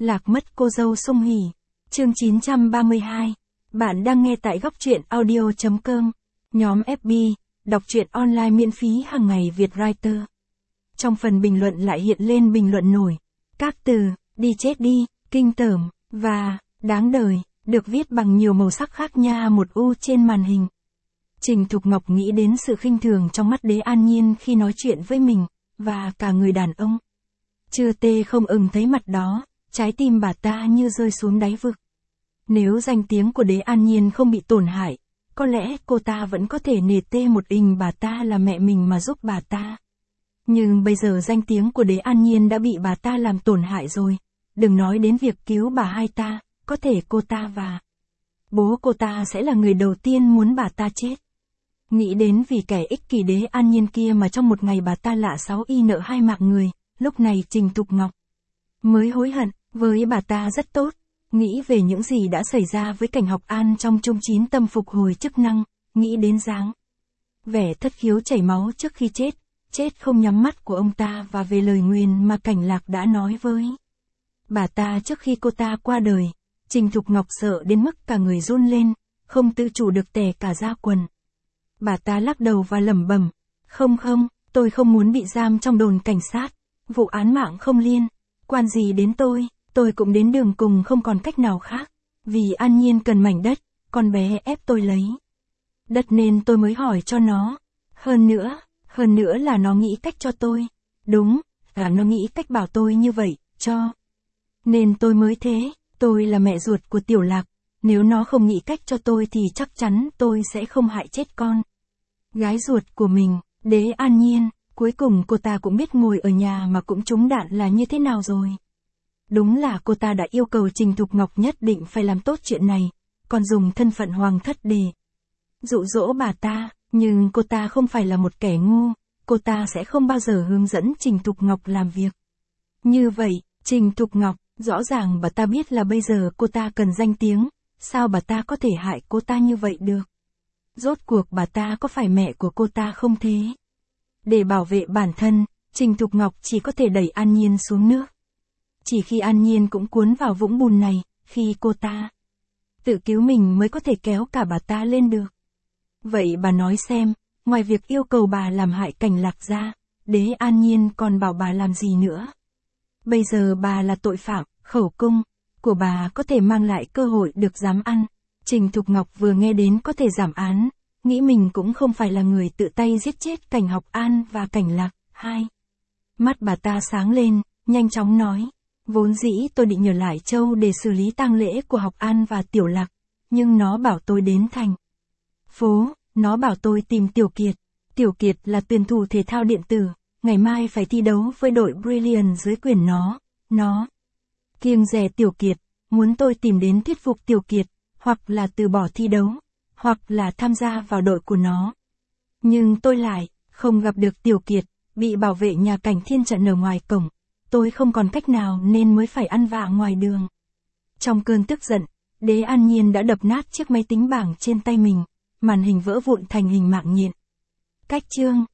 Lạc mất cô dâu Sung Hỉ. Chương 932. Bạn đang nghe tại góc truyện audio.com. Nhóm FB, đọc truyện online miễn phí hàng ngày Vietwriter. Trong phần bình luận lại hiện lên bình luận nổi. Các từ, đi chết đi, kinh tởm, và, đáng đời, được viết bằng nhiều màu sắc khác nha một u trên màn hình. Trình Thục Ngọc nghĩ đến sự khinh thường trong mắt Đế An Nhiên khi nói chuyện với mình, và cả người đàn ông. Chưa tê không ưng thấy mặt đó, trái tim bà ta như rơi xuống đáy vực. Nếu danh tiếng của Đế An Nhiên không bị tổn hại, có lẽ cô ta vẫn có thể nể tê một ình bà ta là mẹ mình mà giúp bà ta. Nhưng bây giờ danh tiếng của Đế An Nhiên đã bị bà ta làm tổn hại rồi. Đừng nói đến việc cứu bà hai ta, có thể cô ta và bố cô ta sẽ là người đầu tiên muốn bà ta chết. Nghĩ đến vì kẻ ích kỷ Đế An Nhiên kia mà trong một ngày bà ta lạ 6 y nợ 2 mạng người, lúc này Trình Thục Ngọc mới hối hận, với bà ta rất tốt. Nghĩ về những gì đã xảy ra với Cảnh Học An trong chung 9 tâm phục hồi chức năng, nghĩ đến dáng vẻ thất khiếu chảy máu trước khi chết không nhắm mắt của ông ta và về lời nguyền mà Cảnh Lạc đã nói với bà ta trước khi cô ta qua đời. Trình Thục Ngọc sợ đến mức cả người run lên, không tự chủ được tè cả ra quần. Bà ta lắc đầu và lẩm bẩm, không, tôi không muốn bị giam trong đồn cảnh sát, vụ án mạng không liên quan gì đến tôi cũng đến đường cùng không còn cách nào khác, vì An Nhiên cần mảnh đất, con bé ép tôi lấy đất nên tôi mới hỏi cho nó, hơn nữa là nó nghĩ cách cho tôi, đúng, là nó nghĩ cách bảo tôi như vậy, nên tôi mới thế. Tôi là mẹ ruột của Tiểu Lạc, nếu nó không nghĩ cách cho tôi thì chắc chắn tôi sẽ không hại chết con gái ruột của mình. Đế An Nhiên, cuối cùng cô ta cũng biết ngồi ở nhà mà cũng trúng đạn là như thế nào rồi. Đúng là cô ta đã yêu cầu Trình Thục Ngọc nhất định phải làm tốt chuyện này, còn dùng thân phận hoàng thất để dụ dỗ bà ta, nhưng cô ta không phải là một kẻ ngu, cô ta sẽ không bao giờ hướng dẫn Trình Thục Ngọc làm việc như vậy. Trình Thục Ngọc, rõ ràng bà ta biết là bây giờ cô ta cần danh tiếng, sao bà ta có thể hại cô ta như vậy được? Rốt cuộc bà ta có phải mẹ của cô ta không thế? Để bảo vệ bản thân, Trình Thục Ngọc chỉ có thể đẩy An Nhiên xuống nước. Chỉ khi An Nhiên cũng cuốn vào vũng bùn này, khi cô ta tự cứu mình mới có thể kéo cả bà ta lên được. Vậy bà nói xem, ngoài việc yêu cầu bà làm hại Cảnh Lạc ra, Đế An Nhiên còn bảo bà làm gì nữa? Bây giờ bà là tội phạm, khẩu cung của bà có thể mang lại cơ hội được giám ăn. Trình Thục Ngọc vừa nghe đến có thể giảm án, nghĩ mình cũng không phải là người tự tay giết chết Cảnh Học An và Cảnh Lạc. Mắt bà ta sáng lên, nhanh chóng nói, vốn dĩ tôi định nhờ Lại Châu để xử lý tang lễ của Học An và Tiểu Lạc, nhưng nó bảo tôi đến thành phố, nó bảo tôi tìm Tiểu Kiệt. Tiểu Kiệt là tuyển thủ thể thao điện tử, ngày mai phải thi đấu với đội Brilliant dưới quyền nó kiêng dè Tiểu Kiệt, muốn tôi tìm đến thuyết phục Tiểu Kiệt, hoặc là từ bỏ thi đấu, hoặc là tham gia vào đội của nó. Nhưng tôi lại không gặp được Tiểu Kiệt, bị bảo vệ nhà Cảnh Thiên chặn ở ngoài cổng, tôi không còn cách nào nên mới phải ăn vạ ngoài đường. Trong cơn tức giận, Đế An Nhiên đã đập nát chiếc máy tính bảng trên tay mình, màn hình vỡ vụn thành hình mạng nhện. Cách chương